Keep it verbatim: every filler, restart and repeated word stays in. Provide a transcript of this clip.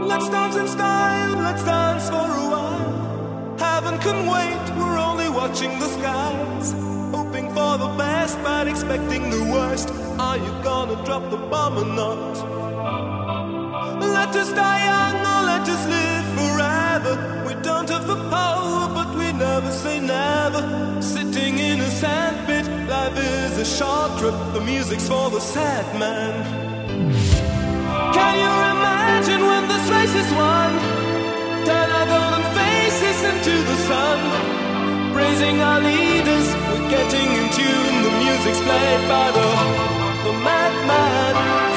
Let's dance in style, let's dance for a while. Heaven can wait, we're only watching the skies. Hoping for the best, but expecting the worst. Are you gonna drop the bomb or not? Let us die young or let us live forever. We don't have the power, but we never say never. Sitting in a sandpit, life is a short trip. The music's for the sad man. Can you imagine when this race is won? Turn our golden faces into the sun. Praising our leaders, we're getting in tune. The music's played by the, the madman.